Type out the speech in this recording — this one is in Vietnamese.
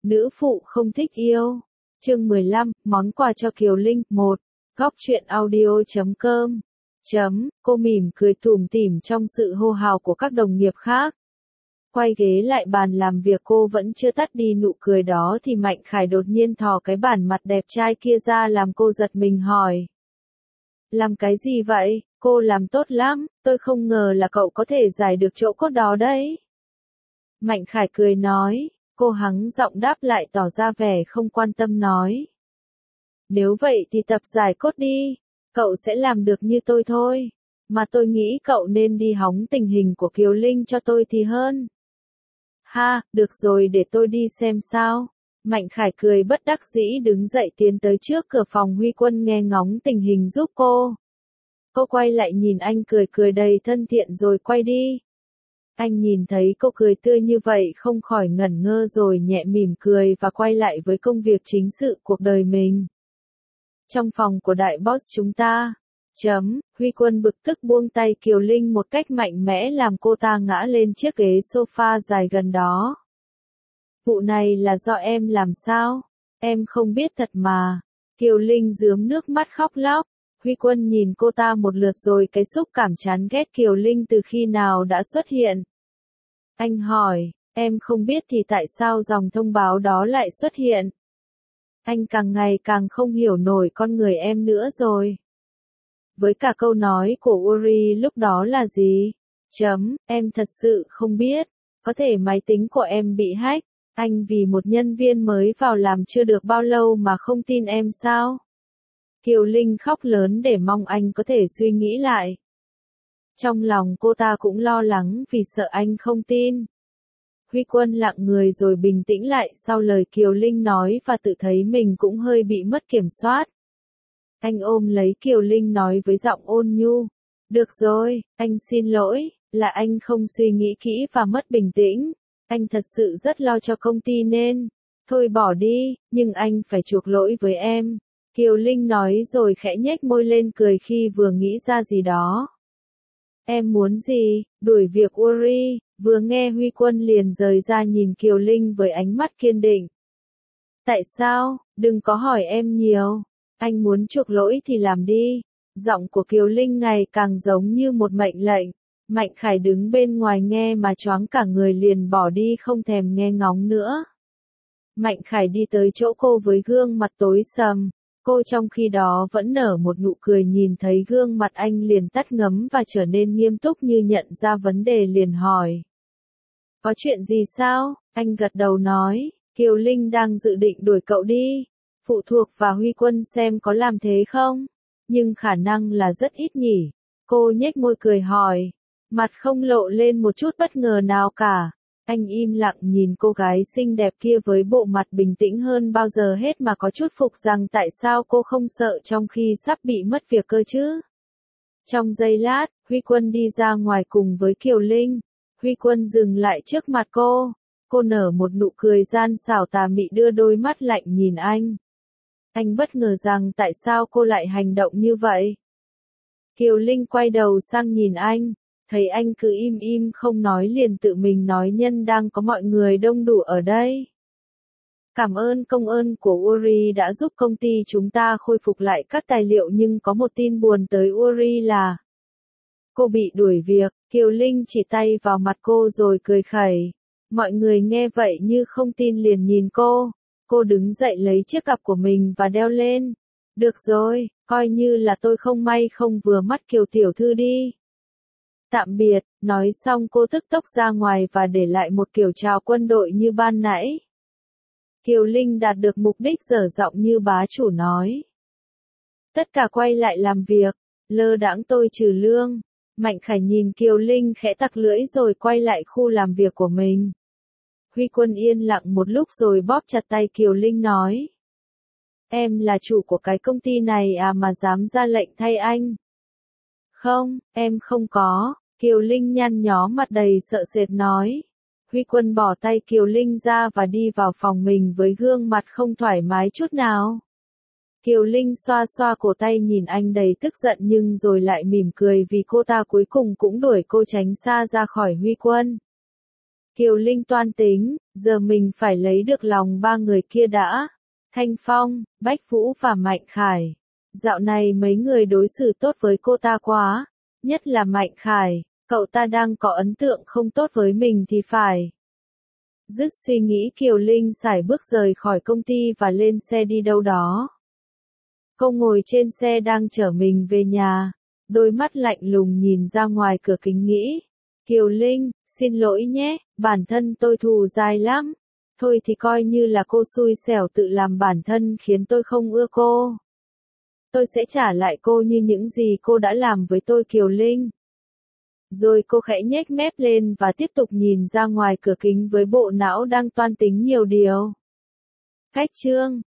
Nữ phụ không thích yêu. Chương 15, món quà cho Kiều Linh. 1. Góc truyện audio.com. Cô mỉm cười tủm tỉm trong sự hô hào của các đồng nghiệp khác. Quay ghế lại bàn làm việc, cô vẫn chưa tắt đi nụ cười đó thì Mạnh Khải đột nhiên thò cái bản mặt đẹp trai kia ra làm cô giật mình hỏi. Làm cái gì vậy? Cô làm tốt lắm, tôi không ngờ là cậu có thể giải được chỗ cốt đó đấy. Mạnh Khải cười nói, cô hắng giọng đáp lại tỏ ra vẻ không quan tâm nói. Nếu vậy thì tập giải cốt đi, cậu sẽ làm được như tôi thôi. Mà tôi nghĩ cậu nên đi hóng tình hình của Kiều Linh cho tôi thì hơn. Ha, được rồi, để tôi đi xem sao. Mạnh Khải cười bất đắc dĩ đứng dậy tiến tới trước cửa phòng Huy Quân nghe ngóng tình hình giúp cô. Cô quay lại nhìn anh cười cười đầy thân thiện rồi quay đi. Anh nhìn thấy cô cười tươi như vậy không khỏi ngẩn ngơ rồi nhẹ mỉm cười và quay lại với công việc chính sự cuộc đời mình. Trong phòng của đại boss chúng ta. Huy Quân bực tức buông tay Kiều Linh một cách mạnh mẽ làm cô ta ngã lên chiếc ghế sofa dài gần đó. Vụ này là do em làm sao? Em không biết thật mà. Kiều Linh rướm nước mắt khóc lóc. Huy Quân nhìn cô ta một lượt rồi cái xúc cảm chán ghét Kiều Linh từ khi nào đã xuất hiện. Anh hỏi, em không biết thì tại sao dòng thông báo đó lại xuất hiện? Anh càng ngày càng không hiểu nổi con người em nữa rồi. Với cả câu nói của Uri lúc đó là gì? Em thật sự không biết. Có thể máy tính của em bị hack. Anh vì một nhân viên mới vào làm chưa được bao lâu mà không tin em sao? Kiều Linh khóc lớn để mong anh có thể suy nghĩ lại. Trong lòng cô ta cũng lo lắng vì sợ anh không tin. Huy Quân lặng người rồi bình tĩnh lại sau lời Kiều Linh nói và tự thấy mình cũng hơi bị mất kiểm soát. Anh ôm lấy Kiều Linh nói với giọng ôn nhu. Được rồi, anh xin lỗi, là anh không suy nghĩ kỹ và mất bình tĩnh. Anh thật sự rất lo cho công ty nên. Thôi bỏ đi, nhưng anh phải chuộc lỗi với em. Kiều Linh nói rồi khẽ nhếch môi lên cười khi vừa nghĩ ra gì đó. Em muốn gì? Đuổi việc Uri. Vừa nghe Huy Quân liền rời ra nhìn Kiều Linh với ánh mắt kiên định. Tại sao? Đừng có hỏi em nhiều. Anh muốn chuộc lỗi thì làm đi. Giọng của Kiều Linh ngày càng giống như một mệnh lệnh. Mạnh Khải đứng bên ngoài nghe mà choáng cả người liền bỏ đi không thèm nghe ngóng nữa. Mạnh Khải đi tới chỗ cô với gương mặt tối sầm. Cô trong khi đó vẫn nở một nụ cười nhìn thấy gương mặt anh liền tắt ngấm và trở nên nghiêm túc như nhận ra vấn đề liền hỏi. Có chuyện gì sao? Anh gật đầu nói, Kiều Linh đang dự định đuổi cậu đi. Phụ thuộc vào Huy Quân xem có làm thế không? Nhưng khả năng là rất ít nhỉ. Cô nhếch môi cười hỏi. Mặt không lộ lên một chút bất ngờ nào cả. Anh im lặng nhìn cô gái xinh đẹp kia với bộ mặt bình tĩnh hơn bao giờ hết mà có chút phục rằng tại sao cô không sợ trong khi sắp bị mất việc cơ chứ. Trong giây lát, Huy Quân đi ra ngoài cùng với Kiều Linh. Huy Quân dừng lại trước mặt cô. Cô nở một nụ cười gian xảo tà mị đưa đôi mắt lạnh nhìn anh. Anh bất ngờ rằng tại sao cô lại hành động như vậy. Kiều Linh quay đầu sang nhìn anh. Thấy anh cứ im im không nói liền tự mình nói nhân đang có mọi người đông đủ ở đây. Cảm ơn công ơn của Uri đã giúp công ty chúng ta khôi phục lại các tài liệu nhưng có một tin buồn tới Uri là cô bị đuổi việc. Kiều Linh chỉ tay vào mặt cô rồi cười khẩy. Mọi người nghe vậy như không tin liền nhìn cô. Cô đứng dậy lấy chiếc cặp của mình và đeo lên. Được rồi, coi như là tôi không may không vừa mắt Kiều tiểu thư đi. Tạm biệt, nói xong cô tức tốc ra ngoài và để lại một kiểu chào quân đội như ban nãy. Kiều Linh đạt được mục đích dở giọng như bá chủ nói. Tất cả quay lại làm việc, lơ đãng tôi trừ lương. Mạnh Khải nhìn Kiều Linh khẽ tặc lưỡi rồi quay lại khu làm việc của mình. Huy Quân yên lặng một lúc rồi bóp chặt tay Kiều Linh nói. Em là chủ của cái công ty này à mà dám ra lệnh thay anh? Không, em không có. Kiều Linh nhăn nhó mặt đầy sợ sệt nói. Huy Quân bỏ tay Kiều Linh ra và đi vào phòng mình với gương mặt không thoải mái chút nào. Kiều Linh xoa xoa cổ tay nhìn anh đầy tức giận nhưng rồi lại mỉm cười vì cô ta cuối cùng cũng đuổi cô tránh xa ra khỏi Huy Quân. Kiều Linh toan tính, giờ mình phải lấy được lòng ba người kia đã. Thanh Phong, Bách Vũ và Mạnh Khải. Dạo này mấy người đối xử tốt với cô ta quá, nhất là Mạnh Khải, cậu ta đang có ấn tượng không tốt với mình thì phải. Dứt suy nghĩ Kiều Linh sải bước rời khỏi công ty và lên xe đi đâu đó. Cô ngồi trên xe đang chở mình về nhà, đôi mắt lạnh lùng nhìn ra ngoài cửa kính nghĩ. Kiều Linh, xin lỗi nhé, bản thân tôi thù dai lắm. Thôi thì coi như là cô xui xẻo tự làm bản thân khiến tôi không ưa cô. Tôi sẽ trả lại cô như những gì cô đã làm với tôi Kiều Linh. Rồi cô khẽ nhếch mép lên và tiếp tục nhìn ra ngoài cửa kính với bộ não đang toan tính nhiều điều. Khách chương